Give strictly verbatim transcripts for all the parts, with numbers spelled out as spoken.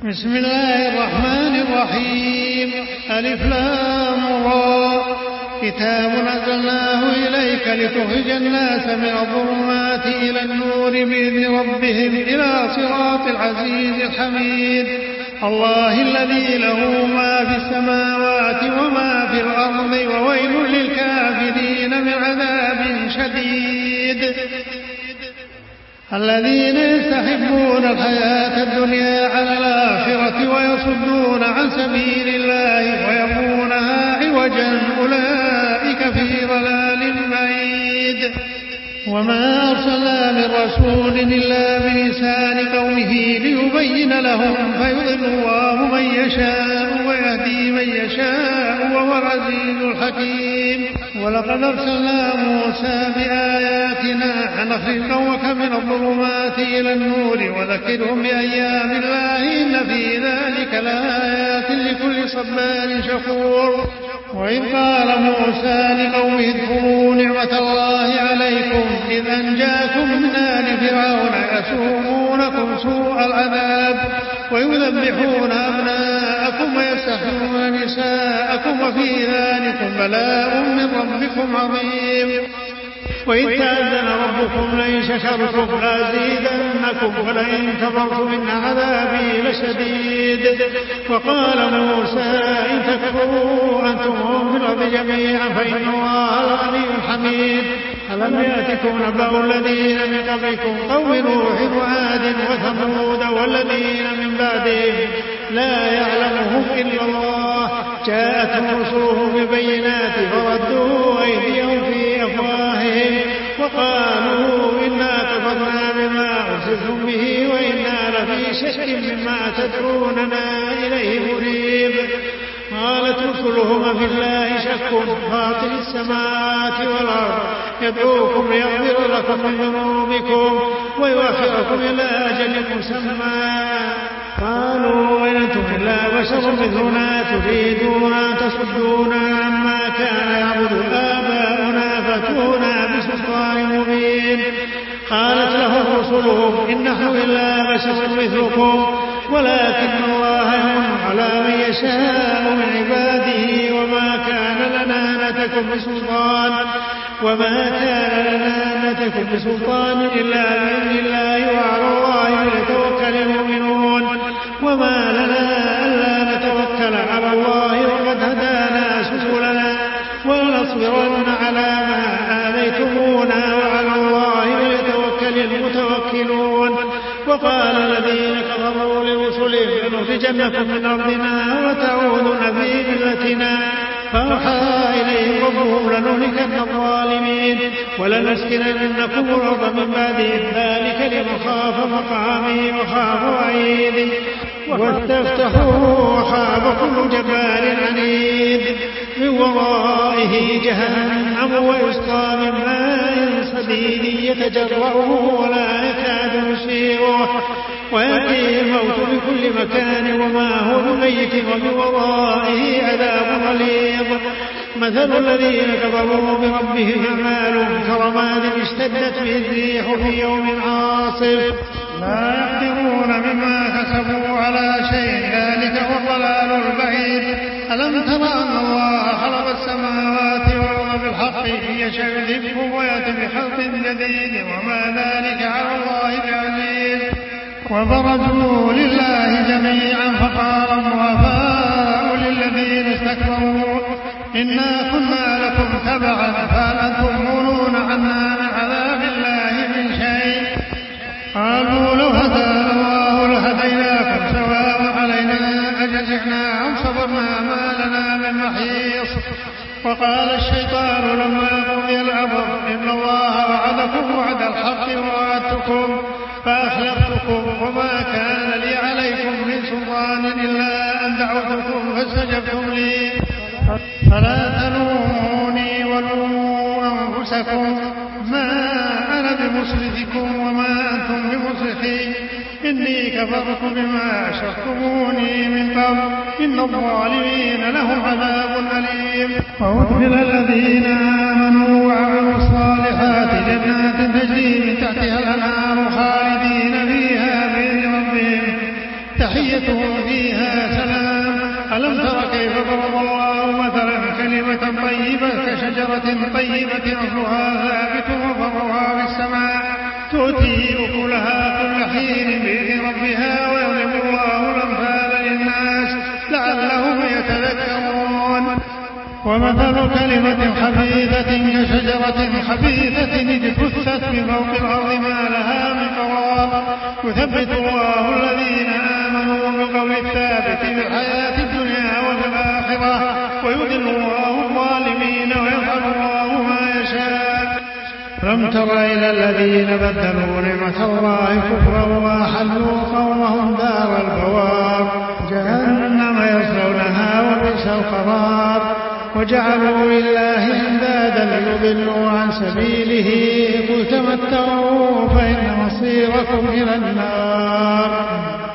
بسم الله الرحمن الرحيم. ألف لام را. كتاب أنزلناه إليك لتخرج الناس من الظلمات إلى النور بإذن ربهم إلى صراط العزيز الحميد. الله الذي له ما في السماوات وما في الأرض وويل للكافرين من عذاب شديد. الذين يستحبون الحياة الدنيا على الآخرة ويصدون عن سبيل الله ويبغونها عوجا أولئك في ضلال بعيد. وما أرسلنا من رسول إلا بلسان قومه ليبين لهم فيضل الله من يشاء ويهدي من يشاء وهو العزيز الحكيم. ولقد أرسلنا موسى بآياتنا أن نخرج قومك من الظلمات إلى النور وذكرهم بأيام الله إن في ذلك لآيات لكل صبار شكور. وإذ قال موسى لقومه اذكروا نعمة الله عليكم إذ أنجاكم من آل فرعون يسومونكم سوء العذاب ويذبحون أبناءكم ويستحيون نساءكم وفي ذلكم بلاء من ربكم عظيم. وإذ تأذن ربكم لئن شكرتم لأزيدنكم ولئن كفرتم إن عذابي لشديد. وقال موسى إن تكفروا أنتم ومن الأرض جميعا فإن الله لغني حميد. ألم يأتكم نبأ الذين من قبلكم قوم نوح وعاد وثمود والذين من بعدهم لا يعلمهم إلا الله جاءتهم رسلهم بالبينات فردوا أيديهم في أفواههم وقالوا إنا كفرنا بما أرسلتم به وإنا لفي شك مما تدعوننا إليه مريب. قالت رسلهم في الله شك فاطر السماوات والأرض يدعوكم ليغفر لكم من ذنوبكم ويؤخركم إلى أجل مسمى. قالوا إن أنتم إلا بشر مثلنا تريدون أن تصدونا عما كان يعبد آباؤنا فأتونا بسلطان مبين. قالت لهم رسلهم إن نحن إلا بشر مثلكم ولكن الله يمن على من يشاء من عباده وما كان لنا نتكم بسلطان وما كان لنا نتكم بسلطان إلا بإذن الله وعلى الله فليتوكل المؤمنون. وما لنا ألا نتوكل على الله وقد هدانا سبلنا ولنصبرن على ما آذيتمونا وعلى الله فليتوكل المتوكلون. وقال الذين كفروا لرسلهم لنخرجنكم من أرضنا وتعودن في ملتنا فأوحى إليهم ربهم لنهلكن الظالمين ولنسكننكم الأرض من بعدهم ذلك لمن خاف مقامي وخاف وعيدي واستفتحوا وخاب كل جبار عنيد. من ورائه جهنم ويسقى من ماء صديد يتجرعه ولا يكاد يسيغه ويأتيه الموت بكل مكان وما هو بميت ومن ورائه عذاب غليظ. مثل الذين كفروا بربهم أعمالهم كرماد اشتدت به الريح في يوم عاصف لا يقدرون مما كسبوا على شيء ذلك هو الضلال البعيد. ألم تر أن الله خلق السماوات والأرض بالحق إن يشاء يذهبكم ويأتي بخلق جديد وما ذلك على الله بعزيز. وبرزوا لله جميعا فقال الضعفاء للذين استكبروا إنا كنا لكم تبعا فهل أنتم مغنون عنا من عذاب الله من شيء. قالوا لو هدانا الله لهديناكم سواء علينا أجزعنا أم صبرنا ما لنا من محيص. وقال الشيطان لما قضي الأمر إن الله وعدكم وعد الحق ووعدتكم فأخلفتكم وما كان لي عليكم من سلطان إلا أن دعوتكم فاستجبتم لي فلا تلوموني ولوموا أنفسكم ما أنا بمصرخكم وما أنتم بمصرخي إني كفرت بما أشركتموني من قبل إن الظالمين لهم عذاب أليم. وأدخل الذين آمنوا وعملوا الصالحات جنات تجري من تحتها الأنهار خالدين فيها بإذن ربهم تحيتهم فيها سلام. ألم تر كيف ضرب الله مثلا كلمة طيبة كشجرة طيبة أصلها ثابت وفرعها في السماء تؤتي أكلها كل حين بإذن ربها ويضرب الله الأمثال للناس لعلهم يتذكرون. ومثل كلمة خبيثة كشجرة خبيثة اجتثت من فوق الأرض ما لها من قرار يثبت الله الذين آمنوا بالقول الثابت في الحياة الدنيا وفي الآخرة ويضل الله الظالمين ويفعل الله ما يشاء. لم تر إلى الذين بدلوا نعمة الله كفرا وأحلوا قومهم دار البوار جهنم يصلونها وبئس القرار وجعلوا لله اندادا ليضلوا عن سبيله قل تمتعوا فإن مصيركم إلى النار.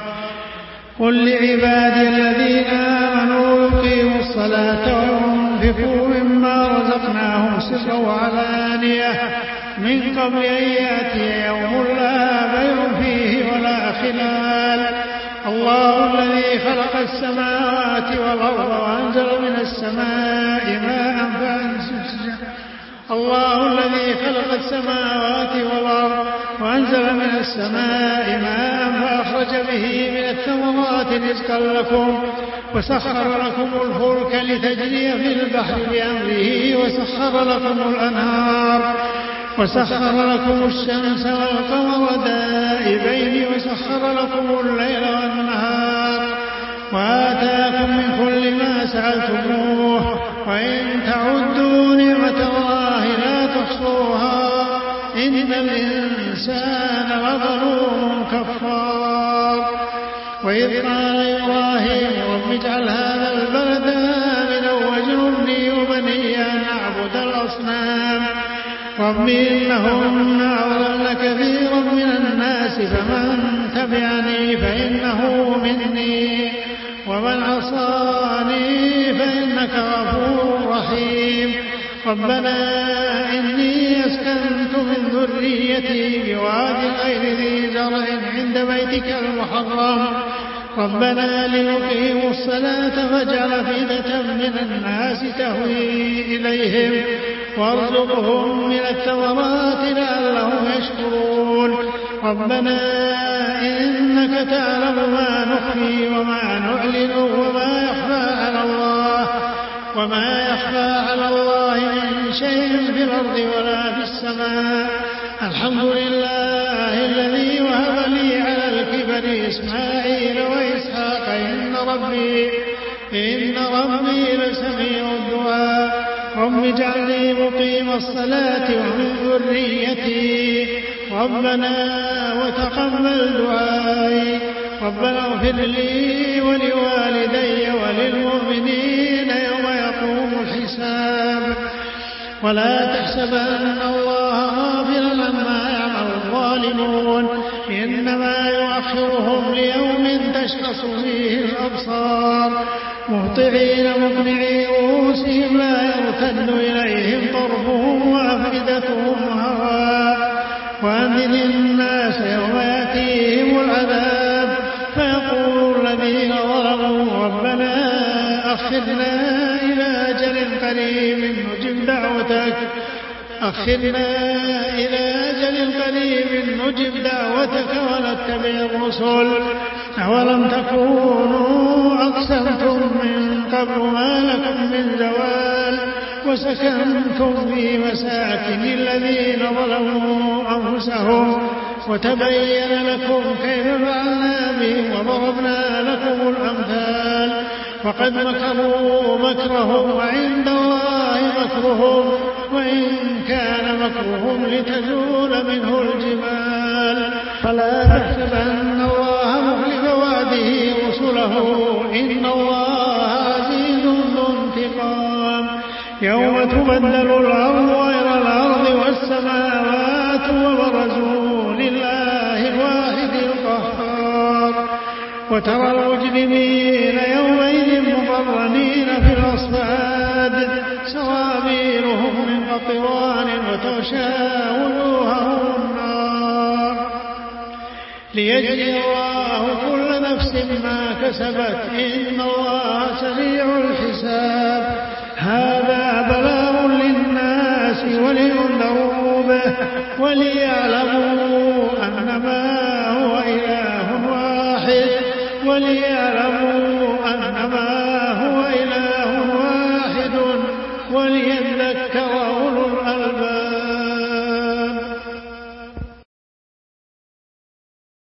قل لعبادي الذين آمنوا يقيموا الصلاة وينفقوا مما رزقناهم سرا وعلانية من قبل أن يأتي يوم لا بيع فيه ولا خلال. الله الذي خلق السماوات والأرض وأنزل من السماء ماء فأنزل الله الذي خلق السماوات والأرض وأنزل من السماء ماء فأخرج به من الثمرات رزقا لكم وسخر لكم الفلك لتجري في البحر بأمره وسخر لكم الأنهار وسخر لكم الشمس والقمر دائبين وسخر لكم الليل والنهار وآتاكم من كل ما سألتموه وإن تعدوا نعمة الله لا تحصوها إن الإنسان لظلوم كفار. وإذ قال إبراهيم رب اجعل هذا البلد آمنا واجنبني وبني أن أعبد الأصنام رب إنهن أضللن كثيرا من الناس فمن تبعني فإنه مني ومن عصاني فإنك غفور رحيم. ربنا إني أسكنت من ذريتي بواد غير ذي زرع عند بيتك المحرم ربنا ليقيموا الصلاة فاجعل أفئدة من الناس تهوي إليهم وارزقهم من الثمرات لعلهم يشكرون. ربنا إنك تعلم ما نخفي وما نعلن وما يخفى على الله وما يخفى على الله من شيء في الأرض ولا في السماء. الحمد لله الذي وهب لي على الكبر إسماعيل وإسحاق إن ربي إن ربي لسميع الدعاء. رب اجعلني مقيم الصلاة ومن ذريتي ربنا وتقبل دعائي. ربنا اغفر لي ولوالدي وللمؤمنين يوم يقوم الحساب. ولا تحسبن الله غافلا عما يعمل الظالمون إنما يؤخرهم ليوم تشخص فيه الأبصار مهطعين مقنعي رؤوسهم لا يرتد إليهم طرفهم وأفئدتهم هواء. وأنذر الناس يوم يأتيهم العذاب فيقول الذين ظلموا ربنا أخرنا إلى أجل قريب نجب دعوتك أخرنا إلى أجل قريب نجب دعوتك ونتبع الرسل أولم تكونوا أقسمتم من قبل ما لكم من زوال وسكنتم في مساكن الذين ظلموا أنفسهم وتبين لكم كيف فعلنا بهم وضربنا لكم الأمثال وقد مكروا مكرهم وعند الله مكرهم وإن كان مكرهم لتزول منه الجبال. فلا تحسبن الله مخلف وعده رسله إن الله عزيز ذو انتقام. يوم تبدل الأرض غير الأرض والسماوات وبرزوا لله الواحد القهار وترى المجرمين يومئذ مقرنين في الأصفاد سرابيلهم من قطران وتغشى وجوههم النار ليجزي الله كل نفس ما كسبت إن الله سريع الحساب. هذا بلاغ للناس ولينذروا به وليعلموا أنما هو إله واحد وليعلموا أنما هو إله واحد وليذكر